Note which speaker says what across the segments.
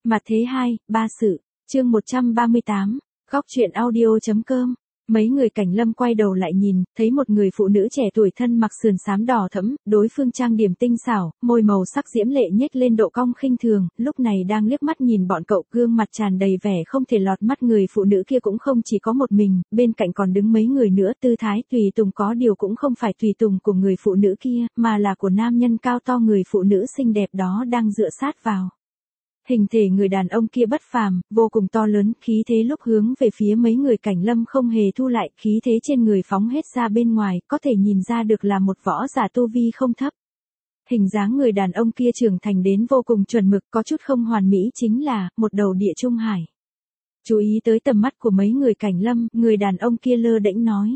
Speaker 1: Mặt thế 2, ba sự, chương 138, góc truyện audio.com. Mấy người Cảnh Lâm quay đầu lại nhìn, thấy một người phụ nữ trẻ tuổi thân mặc sườn xám đỏ thẫm, đối phương trang điểm tinh xảo, môi màu sắc diễm lệ nhếch lên độ cong khinh thường, lúc này đang liếc mắt nhìn bọn cậu, gương mặt tràn đầy vẻ không thể lọt mắt. Người phụ nữ kia cũng không chỉ có một mình, bên cạnh còn đứng mấy người nữa, tư thái tùy tùng, có điều cũng không phải tùy tùng của người phụ nữ kia, mà là của nam nhân cao to người phụ nữ xinh đẹp đó đang dựa sát vào. Hình thể người đàn ông kia bất phàm, vô cùng to lớn, khí thế lúc hướng về phía mấy người Cảnh Lâm không hề thu lại, khí thế trên người phóng hết ra bên ngoài, có thể nhìn ra được là một võ giả tu vi không thấp. Hình dáng người đàn ông kia trưởng thành đến vô cùng chuẩn mực, có chút không hoàn mỹ, chính là một đầu địa trung hải. Chú ý tới tầm mắt của mấy người Cảnh Lâm, người đàn ông kia lơ đễnh nói: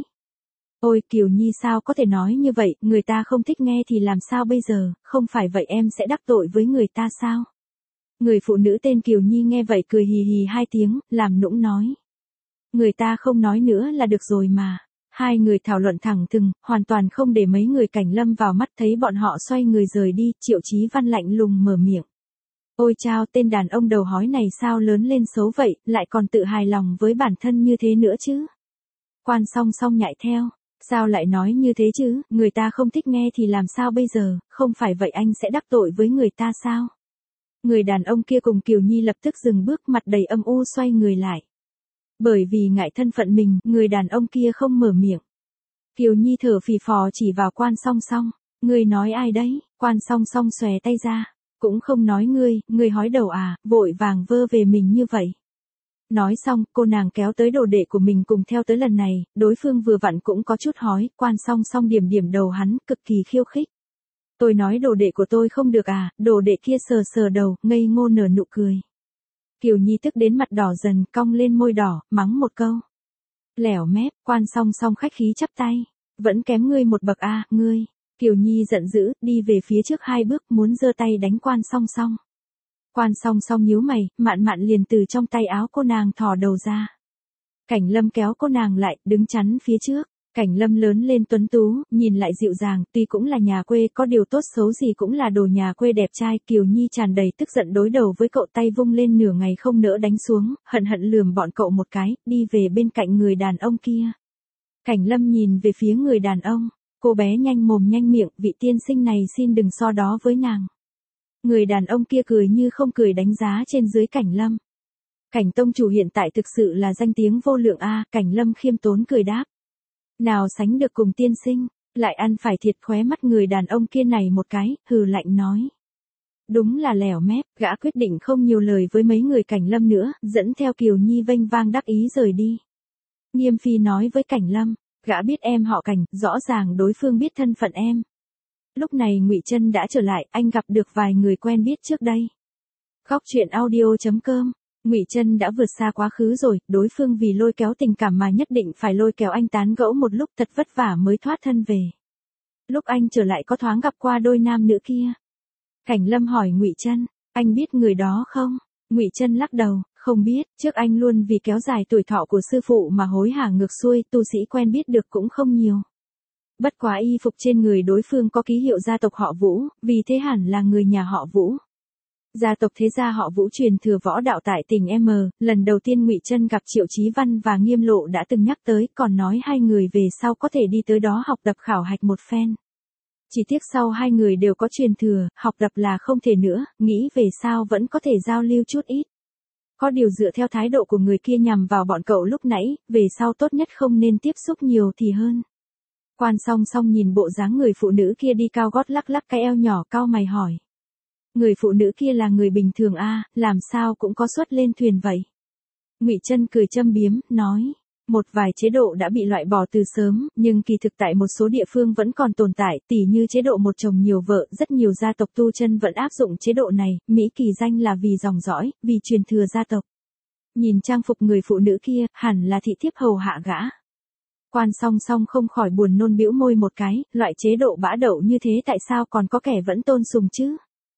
Speaker 1: "Ôi Kiều Nhi, sao có thể nói như vậy, người ta không thích nghe thì làm sao bây giờ, không phải vậy em sẽ đắc tội với người ta sao?" Người phụ nữ tên Kiều Nhi nghe vậy cười hì hì hai tiếng, làm nũng nói: "Người ta không nói nữa là được rồi mà." Hai người thảo luận thẳng thừng, hoàn toàn không để mấy người Cảnh Lâm vào mắt, thấy bọn họ xoay người rời đi, Triệu Chí Văn lạnh lùng mở miệng: "Ôi chao, tên đàn ông đầu hói này sao lớn lên xấu vậy, lại còn tự hài lòng với bản thân như thế nữa chứ?" Quan Song Song nhại theo: "Sao lại nói như thế chứ, người ta không thích nghe thì làm sao bây giờ, không phải vậy anh sẽ đắc tội với người ta sao?" Người đàn ông kia cùng Kiều Nhi lập tức dừng bước, mặt đầy âm u xoay người lại. Bởi vì ngại thân phận mình, người đàn ông kia không mở miệng. Kiều Nhi thở phì phò chỉ vào Quan Song Song: "Ngươi nói ai đấy?" Quan Song Song xòe tay ra: "Cũng không nói ngươi hói đầu à, vội vàng vơ về mình như vậy." Nói xong, cô nàng kéo tới đồ đệ của mình cùng theo tới, lần này, đối phương vừa vặn cũng có chút hói, Quan Song Song điểm điểm đầu hắn, cực kỳ khiêu khích: "Tôi nói đồ đệ của tôi không được à?" Đồ đệ kia sờ sờ đầu, ngây ngô nở nụ cười. Kiều Nhi tức đến mặt đỏ dần, cong lên môi đỏ, mắng một câu: "Lẻo mép." Quan Song Song khách khí chắp tay: "Vẫn kém ngươi một bậc a, ngươi." Kiều Nhi giận dữ, đi về phía trước hai bước, muốn giơ tay đánh Quan Song Song. Quan Song Song nhíu mày, mạn mạn liền từ trong tay áo cô nàng thò đầu ra. Cảnh Lâm kéo cô nàng lại, đứng chắn phía trước. Cảnh Lâm lớn lên tuấn tú, nhìn lại dịu dàng, tuy cũng là nhà quê, có điều tốt xấu gì cũng là đồ nhà quê đẹp trai. Kiều Nhi tràn đầy tức giận đối đầu với cậu, tay vung lên nửa ngày không nỡ đánh xuống, hận hận lườm bọn cậu một cái, đi về bên cạnh người đàn ông kia. Cảnh Lâm nhìn về phía người đàn ông: "Cô bé nhanh mồm nhanh miệng, vị tiên sinh này xin đừng so đó với nàng." Người đàn ông kia cười như không cười đánh giá trên dưới Cảnh Lâm: "Cảnh tông chủ hiện tại thực sự là danh tiếng vô lượng a." Cảnh Lâm khiêm tốn cười đáp: "Nào sánh được cùng tiên sinh." Lại ăn phải thiệt, khóe mắt người đàn ông kia này một cái, hừ lạnh nói: "Đúng là lẻo mép." Gã quyết định không nhiều lời với mấy người Cảnh Lâm nữa, dẫn theo Kiều Nhi vênh vang đắc ý rời đi. Nghiêm Phi nói với Cảnh Lâm: "Gã biết em họ Cảnh, rõ ràng đối phương biết thân phận em." Lúc này Ngụy Trân đã trở lại, anh gặp được vài người quen biết trước đây. Góc truyện audio.com. Ngụy Trân đã vượt xa quá khứ rồi, đối phương vì lôi kéo tình cảm mà nhất định phải lôi kéo anh tán gẫu một lúc, thật vất vả mới thoát thân về. Lúc anh trở lại có thoáng gặp qua đôi nam nữ kia. Cảnh Lâm hỏi Ngụy Trân: "Anh biết người đó không?" Ngụy Trân lắc đầu: "Không biết, trước anh luôn vì kéo dài tuổi thọ của sư phụ mà hối hả ngược xuôi, tu sĩ quen biết được cũng không nhiều. Bất quá y phục trên người đối phương có ký hiệu gia tộc họ Vũ, vì thế hẳn là người nhà họ Vũ." Gia tộc thế gia họ Vũ truyền thừa võ đạo tại tỉnh M, lần đầu tiên Ngụy Trân gặp Triệu Chí Văn và Nghiêm Lộ đã từng nhắc tới, còn nói hai người về sau có thể đi tới đó học tập khảo hạch một phen. Chỉ tiếc sau hai người đều có truyền thừa, học tập là không thể nữa, nghĩ về sau vẫn có thể giao lưu chút ít. Có điều dựa theo thái độ của người kia nhằm vào bọn cậu lúc nãy, về sau tốt nhất không nên tiếp xúc nhiều thì hơn. Quan Song Song nhìn bộ dáng người phụ nữ kia đi cao gót lắc lắc cái eo nhỏ, cau mày hỏi: "Người phụ nữ kia là người bình thường a, làm sao cũng có suất lên thuyền vậy?" Ngụy Trân cười châm biếm, nói: "Một vài chế độ đã bị loại bỏ từ sớm, nhưng kỳ thực tại một số địa phương vẫn còn tồn tại, tỉ như chế độ một chồng nhiều vợ, rất nhiều gia tộc tu chân vẫn áp dụng chế độ này, Mỹ kỳ danh là vì dòng dõi, vì truyền thừa gia tộc." Nhìn trang phục người phụ nữ kia, hẳn là thị thiếp hầu hạ gã. Quan Song Song không khỏi buồn nôn bĩu môi một cái, loại chế độ bã đậu như thế tại sao còn có kẻ vẫn tôn sùng chứ?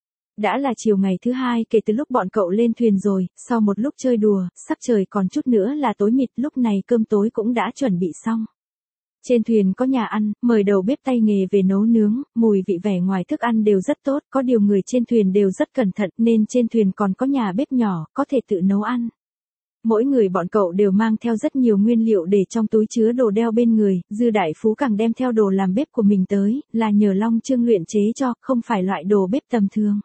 Speaker 1: Đã là chiều ngày thứ hai kể từ lúc bọn cậu lên thuyền rồi, sau một lúc chơi đùa, sắp trời còn chút nữa là tối mịt, lúc này cơm tối cũng đã chuẩn bị xong. Trên thuyền có nhà ăn, mời đầu bếp tay nghề về nấu nướng, mùi vị vẻ ngoài thức ăn đều rất tốt, có điều người trên thuyền đều rất cẩn thận nên trên thuyền còn có nhà bếp nhỏ, có thể tự nấu ăn. Mỗi người bọn cậu đều mang theo rất nhiều nguyên liệu để trong túi chứa đồ đeo bên người, Dư Đại Phú càng đem theo đồ làm bếp của mình tới, là nhờ Long Trương luyện chế cho, không phải loại đồ bếp tầm thường.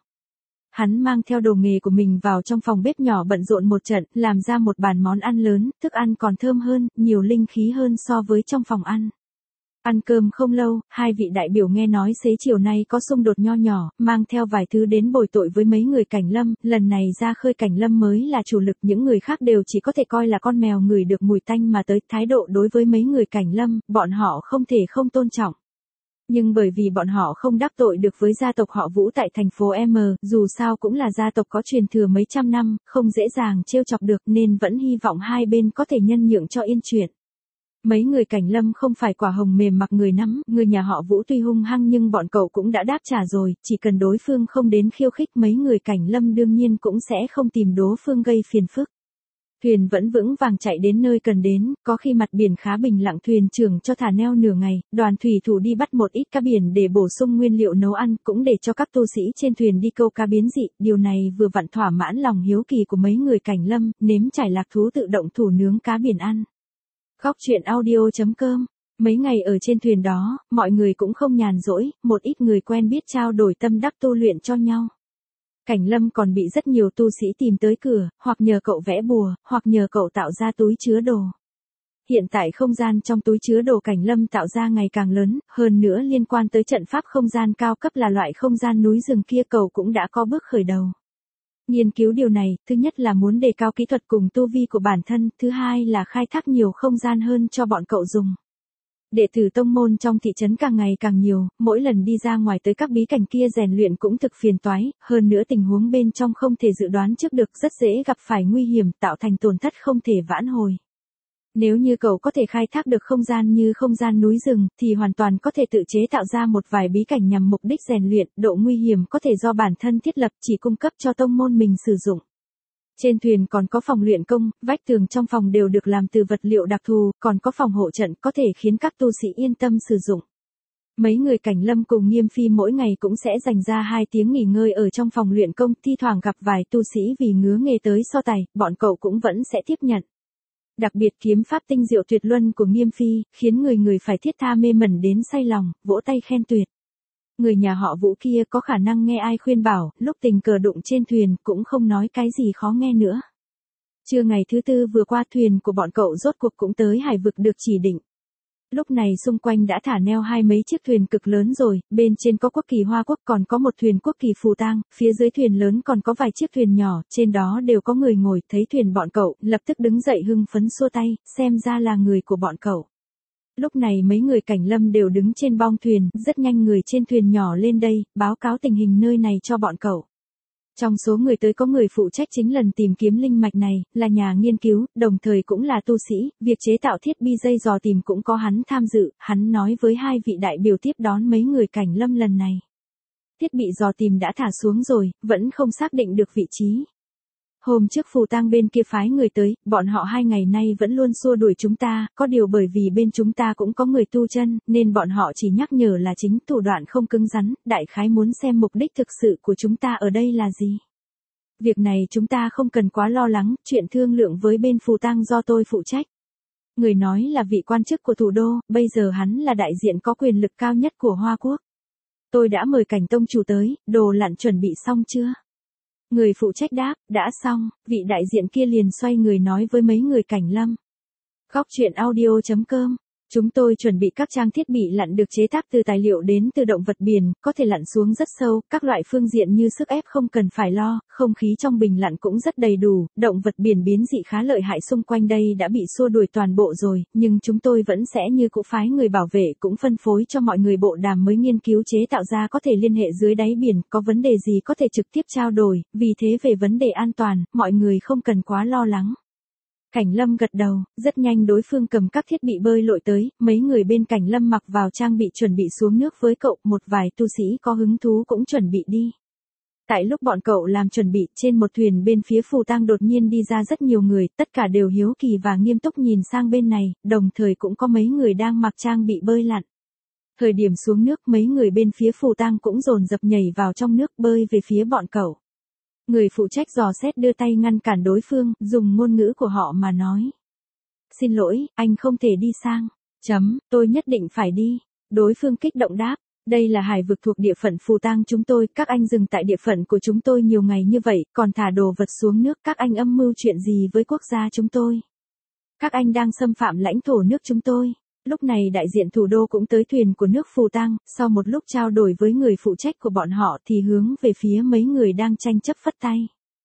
Speaker 1: Hắn mang theo đồ nghề của mình vào trong phòng bếp nhỏ bận rộn một trận, làm ra một bàn món ăn lớn, thức ăn còn thơm hơn, nhiều linh khí hơn so với trong phòng ăn. Ăn cơm không lâu, hai vị đại biểu nghe nói xế chiều nay có xung đột nho nhỏ, mang theo vài thứ đến bồi tội với mấy người Cảnh Lâm, lần này ra khơi Cảnh Lâm mới là chủ lực, những người khác đều chỉ có thể coi là con mèo ngửi được mùi tanh mà tới, thái độ đối với mấy người Cảnh Lâm, bọn họ không thể không tôn trọng. Nhưng bởi vì bọn họ không đắc tội được với gia tộc họ Vũ tại thành phố M, dù sao cũng là gia tộc có truyền thừa mấy trăm năm, không dễ dàng trêu chọc được nên vẫn hy vọng hai bên có thể nhân nhượng cho yên chuyện. Mấy người Cảnh Lâm không phải quả hồng mềm mặc người nắm, người nhà họ Vũ tuy hung hăng nhưng bọn cậu cũng đã đáp trả rồi, chỉ cần đối phương không đến khiêu khích mấy người Cảnh Lâm đương nhiên cũng sẽ không tìm đối phương gây phiền phức. Thuyền vẫn vững vàng chạy đến nơi cần đến, có khi mặt biển khá bình lặng thuyền trưởng cho thả neo nửa ngày, đoàn thủy thủ đi bắt một ít cá biển để bổ sung nguyên liệu nấu ăn, cũng để cho các tu sĩ trên thuyền đi câu cá biến dị, điều này vừa vặn thỏa mãn lòng hiếu kỳ của mấy người Cảnh Lâm, nếm trải lạc thú tự động thủ nướng cá biển ăn. Góc truyện audio.com. Mấy ngày ở trên thuyền đó, mọi người cũng không nhàn rỗi, một ít người quen biết trao đổi tâm đắc tu luyện cho nhau. Cảnh Lâm còn bị rất nhiều tu sĩ tìm tới cửa, hoặc nhờ cậu vẽ bùa, hoặc nhờ cậu tạo ra túi chứa đồ. Hiện tại không gian trong túi chứa đồ Cảnh Lâm tạo ra ngày càng lớn, hơn nữa liên quan tới trận pháp không gian cao cấp là loại không gian núi rừng kia cậu cũng đã có bước khởi đầu. Nghiên cứu điều này, thứ nhất là muốn đề cao kỹ thuật cùng tu vi của bản thân, thứ hai là khai thác nhiều không gian hơn cho bọn cậu dùng. Đệ tử tông môn trong thị trấn càng ngày càng nhiều, mỗi lần đi ra ngoài tới các bí cảnh kia rèn luyện cũng thực phiền toái, hơn nữa tình huống bên trong không thể dự đoán trước được, rất dễ gặp phải nguy hiểm, tạo thành tổn thất không thể vãn hồi. Nếu như cậu có thể khai thác được không gian như không gian núi rừng, thì hoàn toàn có thể tự chế tạo ra một vài bí cảnh nhằm mục đích rèn luyện, độ nguy hiểm có thể do bản thân thiết lập, chỉ cung cấp cho tông môn mình sử dụng. Trên thuyền còn có phòng luyện công, vách tường trong phòng đều được làm từ vật liệu đặc thù, còn có phòng hộ trận có thể khiến các tu sĩ yên tâm sử dụng. Mấy người Cảnh Lâm cùng Nghiêm Phi mỗi ngày cũng sẽ dành ra 2 tiếng nghỉ ngơi ở trong phòng luyện công, thi thoảng gặp vài tu sĩ vì ngứa nghề tới so tài, bọn cậu cũng vẫn sẽ tiếp nhận. Đặc biệt kiếm pháp tinh diệu tuyệt luân của Nghiêm Phi, khiến người phải thiết tha mê mẩn đến say lòng, vỗ tay khen tuyệt. Người nhà họ Vũ kia có khả năng nghe ai khuyên bảo, lúc tình cờ đụng trên thuyền cũng không nói cái gì khó nghe nữa. Trưa ngày thứ tư vừa qua thuyền của bọn cậu rốt cuộc cũng tới hải vực được chỉ định. Lúc này xung quanh đã thả neo 2 mấy chiếc thuyền cực lớn rồi, bên trên có quốc kỳ Hoa Quốc còn có một thuyền quốc kỳ Phù Tang, phía dưới thuyền lớn còn có vài chiếc thuyền nhỏ, trên đó đều có người ngồi, thấy thuyền bọn cậu, lập tức đứng dậy hưng phấn xua tay, xem ra là người của bọn cậu. Lúc này mấy người Cảnh Lâm đều đứng trên bong thuyền, rất nhanh người trên thuyền nhỏ lên đây, báo cáo tình hình nơi này cho bọn cậu. Trong số người tới có người phụ trách chính lần tìm kiếm linh mạch này, là nhà nghiên cứu, đồng thời cũng là tu sĩ, việc chế tạo thiết bị dây dò tìm cũng có hắn tham dự, hắn nói với 2 vị đại biểu tiếp đón mấy người Cảnh Lâm lần này. Thiết bị dò tìm đã thả xuống rồi, vẫn không xác định được vị trí. Hôm trước Phù Tang bên kia phái người tới, bọn họ 2 ngày nay vẫn luôn xua đuổi chúng ta, có điều bởi vì bên chúng ta cũng có người tu chân, nên bọn họ chỉ nhắc nhở là chính, thủ đoạn không cứng rắn, đại khái muốn xem mục đích thực sự của chúng ta ở đây là gì. Việc này chúng ta không cần quá lo lắng, chuyện thương lượng với bên Phù Tang do tôi phụ trách. Người nói là vị quan chức của thủ đô, bây giờ hắn là đại diện có quyền lực cao nhất của Hoa Quốc. Tôi đã mời Cảnh tông chủ tới, đồ lặn chuẩn bị xong chưa? Người phụ trách đáp, đã xong, vị đại diện kia liền xoay người nói với mấy người Cảnh Lâm. Góc truyện audio.com. Chúng tôi chuẩn bị các trang thiết bị lặn được chế tác từ tài liệu đến từ động vật biển, có thể lặn xuống rất sâu, các loại phương diện như sức ép không cần phải lo, không khí trong bình lặn cũng rất đầy đủ, động vật biển biến dị khá lợi hại xung quanh đây đã bị xua đuổi toàn bộ rồi, nhưng chúng tôi vẫn sẽ như cũ phái người bảo vệ cũng phân phối cho mọi người bộ đàm mới nghiên cứu chế tạo ra có thể liên hệ dưới đáy biển, có vấn đề gì có thể trực tiếp trao đổi, vì thế về vấn đề an toàn, mọi người không cần quá lo lắng. Cảnh Lâm gật đầu, rất nhanh đối phương cầm các thiết bị bơi lội tới, mấy người bên Cảnh Lâm mặc vào trang bị chuẩn bị xuống nước với cậu, một vài tu sĩ có hứng thú cũng chuẩn bị đi. Tại lúc bọn cậu làm chuẩn bị, trên một thuyền bên phía phù tang đột nhiên đi ra rất nhiều người, tất cả đều hiếu kỳ và nghiêm túc nhìn sang bên này, đồng thời cũng có mấy người đang mặc trang bị bơi lặn. Thời điểm xuống nước, mấy người bên phía phù tang cũng dồn dập nhảy vào trong nước bơi về phía bọn cậu. Người phụ trách dò xét đưa tay ngăn cản đối phương, dùng ngôn ngữ của họ mà nói. Xin lỗi, anh không thể đi sang. Tôi nhất định phải đi. Đối phương kích động đáp. Đây là hải vực thuộc địa phận phù tang chúng tôi, các anh dừng tại địa phận của chúng tôi nhiều ngày như vậy, còn thả đồ vật xuống nước, các anh âm mưu chuyện gì với quốc gia chúng tôi? Các anh đang xâm phạm lãnh thổ nước chúng tôi. Lúc này đại diện thủ đô cũng tới thuyền của nước phù tang, sau một lúc trao đổi với người phụ trách của bọn họ thì hướng về phía mấy người đang tranh chấp phất tay.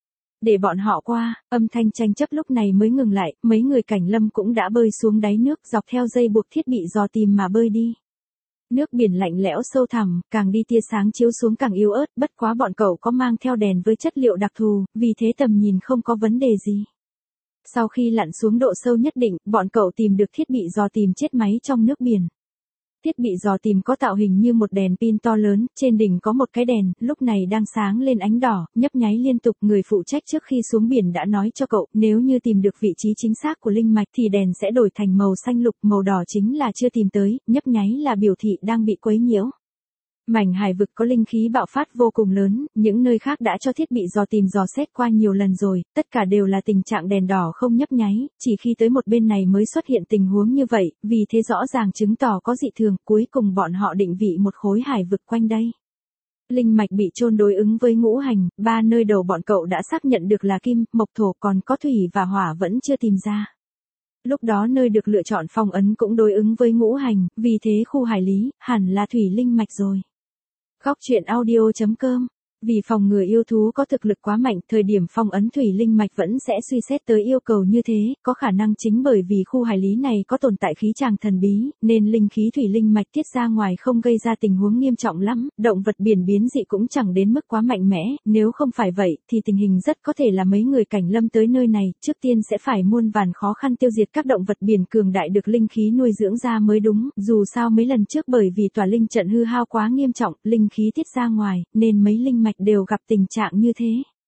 Speaker 1: Để bọn họ qua, âm thanh tranh chấp lúc này mới ngừng lại, mấy người cảnh lâm cũng đã bơi xuống đáy nước dọc theo dây buộc thiết bị dò tìm mà bơi đi. Nước biển lạnh lẽo sâu thẳm, càng đi tia sáng chiếu xuống càng yếu ớt, bất quá bọn cậu có mang theo đèn với chất liệu đặc thù, vì thế tầm nhìn không có vấn đề gì. Sau khi lặn xuống độ sâu nhất định, bọn cậu tìm được thiết bị dò tìm chết máy trong nước biển. Thiết bị dò tìm có tạo hình như một đèn pin to lớn, trên đỉnh có một cái đèn, lúc này đang sáng lên ánh đỏ, nhấp nháy liên tục. Người phụ trách trước khi xuống biển đã nói cho cậu, nếu như tìm được vị trí chính xác của linh mạch thì đèn sẽ đổi thành màu xanh lục, màu đỏ chính là chưa tìm tới, nhấp nháy là biểu thị đang bị quấy nhiễu. Mảnh hải vực có linh khí bạo phát vô cùng lớn, những nơi khác đã cho thiết bị dò tìm dò xét qua nhiều lần rồi, tất cả đều là tình trạng đèn đỏ không nhấp nháy, chỉ khi tới một bên này mới xuất hiện tình huống như vậy, vì thế rõ ràng chứng tỏ có dị thường, cuối cùng bọn họ định vị một khối hải vực quanh đây. Linh mạch bị chôn đối ứng với ngũ hành, 3 nơi đầu bọn cậu đã xác nhận được là kim, mộc thổ, còn có thủy và hỏa vẫn chưa tìm ra. Lúc đó nơi được lựa chọn phong ấn cũng đối ứng với ngũ hành, vì thế khu hải lý, hẳn là thủy linh mạch rồi. Góc truyện audio.com. Vì phòng ngừa yêu thú có thực lực quá mạnh, thời điểm phong ấn thủy linh mạch vẫn sẽ suy xét tới yêu cầu như thế, có khả năng chính bởi vì khu hải lý này có tồn tại khí tràng thần bí, nên linh khí thủy linh mạch tiết ra ngoài không gây ra tình huống nghiêm trọng lắm, động vật biển biến dị cũng chẳng đến mức quá mạnh mẽ, nếu không phải vậy thì tình hình rất có thể là mấy người cảnh lâm tới nơi này, trước tiên sẽ phải muôn vàn khó khăn tiêu diệt các động vật biển cường đại được linh khí nuôi dưỡng ra mới đúng, dù sao mấy lần trước bởi vì tòa linh trận hư hao quá nghiêm trọng, linh khí tiết ra ngoài, nên mấy linh mạch đều gặp tình trạng như thế.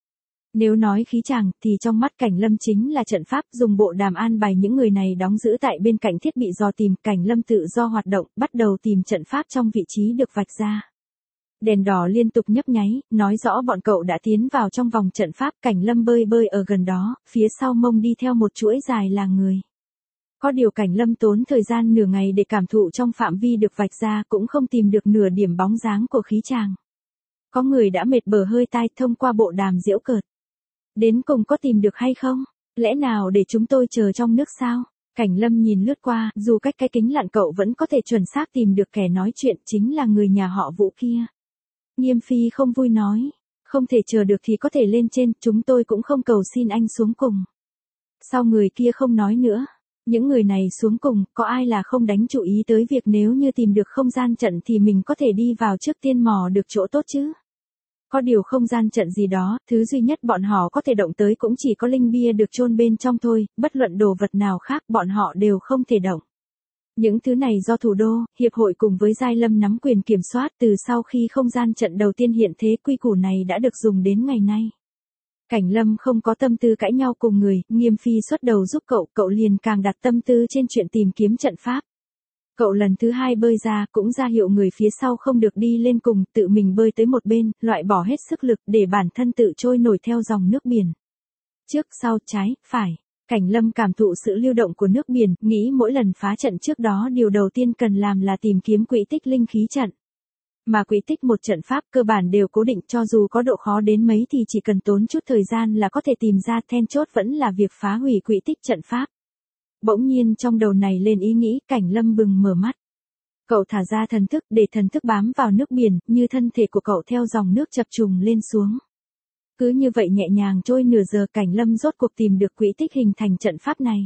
Speaker 1: Nếu nói khí chàng, thì trong mắt cảnh lâm chính là trận pháp, dùng bộ đàm an bài những người này đóng giữ tại bên cạnh thiết bị dò tìm, cảnh lâm tự do hoạt động, bắt đầu tìm trận pháp trong vị trí được vạch ra. Đèn đỏ liên tục nhấp nháy, nói rõ bọn cậu đã tiến vào trong vòng trận pháp, cảnh lâm bơi ở gần đó, phía sau mông đi theo một chuỗi dài là người. Có điều cảnh lâm tốn thời gian nửa ngày để cảm thụ trong phạm vi được vạch ra cũng không tìm được nửa điểm bóng dáng của khí chàng. Có người đã mệt bở hơi tai thông qua bộ đàm giễu cợt. Đến cùng có tìm được hay không? Lẽ nào để chúng tôi chờ trong nước sao? Cảnh lâm nhìn lướt qua, dù cách cái kính lặn cậu vẫn có thể chuẩn xác tìm được kẻ nói chuyện chính là người nhà họ Vũ kia. Nghiêm Phi không vui nói. Không thể chờ được thì có thể lên trên, chúng tôi cũng không cầu xin anh xuống cùng. Sao người kia không nói nữa? Những người này xuống cùng, có ai là không đánh chú ý tới việc nếu như tìm được không gian trận thì mình có thể đi vào trước tiên mò được chỗ tốt chứ? Có điều không gian trận gì đó, thứ duy nhất bọn họ có thể động tới cũng chỉ có linh bia được chôn bên trong thôi, bất luận đồ vật nào khác bọn họ đều không thể động. Những thứ này do thủ đô, hiệp hội cùng với Giai Lâm nắm quyền kiểm soát từ sau khi không gian trận đầu tiên hiện thế, quy củ này đã được dùng đến ngày nay. Cảnh lâm không có tâm tư cãi nhau cùng người, Nghiêm Phi xuất đầu giúp cậu liền càng đặt tâm tư trên chuyện tìm kiếm trận pháp. Cậu lần thứ 2 bơi ra, cũng ra hiệu người phía sau không được đi lên cùng, tự mình bơi tới một bên, loại bỏ hết sức lực để bản thân tự trôi nổi theo dòng nước biển. Trước sau trái, phải. Cảnh lâm cảm thụ sự lưu động của nước biển, nghĩ mỗi lần phá trận trước đó điều đầu tiên cần làm là tìm kiếm quỹ tích linh khí trận. Mà quỹ tích một trận pháp cơ bản đều cố định, cho dù có độ khó đến mấy thì chỉ cần tốn chút thời gian là có thể tìm ra, then chốt vẫn là việc phá hủy quỹ tích trận pháp. Bỗng nhiên trong đầu này lên ý nghĩ, cảnh lâm bừng mở mắt. Cậu thả ra thần thức để thần thức bám vào nước biển, như thân thể của cậu theo dòng nước chập trùng lên xuống. Cứ như vậy nhẹ nhàng trôi nửa giờ, cảnh lâm rốt cuộc tìm được quỹ tích hình thành trận pháp này.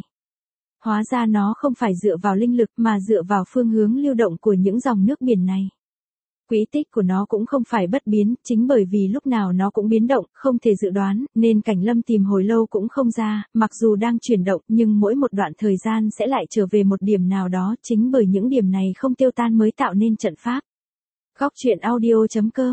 Speaker 1: Hóa ra nó không phải dựa vào linh lực mà dựa vào phương hướng lưu động của những dòng nước biển này. Quỹ tích của nó cũng không phải bất biến, chính bởi vì lúc nào nó cũng biến động, không thể dự đoán, nên cảnh lâm tìm hồi lâu cũng không ra, mặc dù đang chuyển động nhưng mỗi một đoạn thời gian sẽ lại trở về một điểm nào đó, chính bởi những điểm này không tiêu tan mới tạo nên trận pháp. Góc truyện audio.com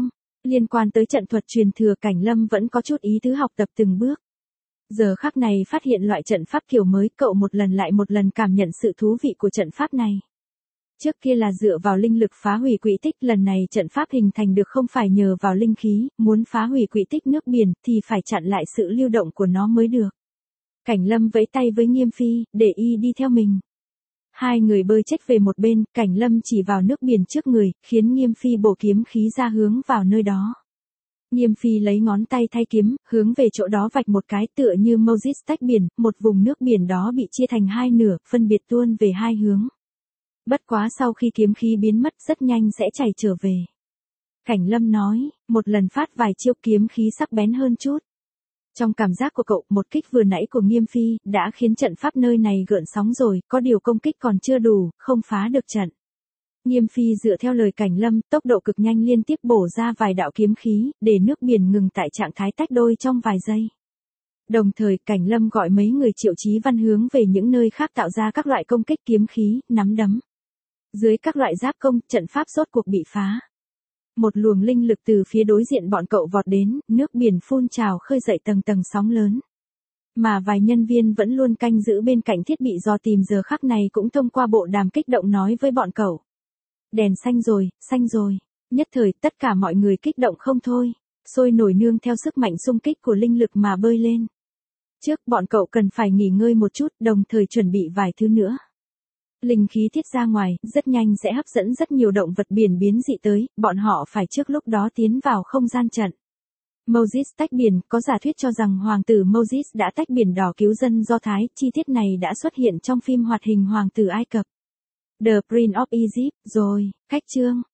Speaker 1: Liên quan tới trận thuật truyền thừa Cảnh Lâm vẫn có chút ý tứ học tập từng bước. Giờ khắc này phát hiện loại trận pháp kiểu mới, cậu một lần lại một lần cảm nhận sự thú vị của trận pháp này. Trước kia là dựa vào linh lực phá hủy quỹ tích, lần này trận pháp hình thành được không phải nhờ vào linh khí, muốn phá hủy quỹ tích nước biển thì phải chặn lại sự lưu động của nó mới được. Cảnh Lâm vẫy tay với Nghiêm Phi, để y đi theo mình. Hai người bơi chếch về một bên, Cảnh Lâm chỉ vào nước biển trước người, khiến Nghiêm Phi bổ kiếm khí ra hướng vào nơi đó. Nghiêm Phi lấy ngón tay thay kiếm, hướng về chỗ đó vạch một cái, tựa như Moses tách biển, một vùng nước biển đó bị chia thành hai nửa, phân biệt tuôn về hai hướng. Bất quá sau khi kiếm khí biến mất rất nhanh sẽ chảy trở về. Cảnh Lâm nói, một lần phát vài chiêu kiếm khí sắc bén hơn chút. Trong cảm giác của cậu, một kích vừa nãy của Nghiêm Phi đã khiến trận pháp nơi này gợn sóng rồi, có điều công kích còn chưa đủ, không phá được trận. Nghiêm Phi dựa theo lời Cảnh Lâm, tốc độ cực nhanh liên tiếp bổ ra vài đạo kiếm khí, để nước biển ngừng tại trạng thái tách đôi trong vài giây. Đồng thời, Cảnh Lâm gọi mấy người Triệu Chí Văn hướng về những nơi khác tạo ra các loại công kích kiếm khí, nắm đấm. Dưới các loại giáp công, trận pháp rốt cuộc bị phá. Một luồng linh lực từ phía đối diện bọn cậu vọt đến, nước biển phun trào khơi dậy tầng tầng sóng lớn. Mà vài nhân viên vẫn luôn canh giữ bên cạnh thiết bị dò tìm giờ khắc này cũng thông qua bộ đàm kích động nói với bọn cậu. Đèn xanh rồi, xanh rồi. Nhất thời tất cả mọi người kích động không thôi, sôi nổi nương theo sức mạnh xung kích của linh lực mà bơi lên. Trước bọn cậu cần phải nghỉ ngơi một chút, đồng thời chuẩn bị vài thứ nữa. Linh khí tiết ra ngoài, rất nhanh sẽ hấp dẫn rất nhiều động vật biển biến dị tới, bọn họ phải trước lúc đó tiến vào không gian trận. Moses tách biển, có giả thuyết cho rằng hoàng tử Moses đã tách biển đỏ cứu dân Do Thái, chi tiết này đã xuất hiện trong phim hoạt hình Hoàng tử Ai Cập. The Prince of Egypt, rồi, cách chương.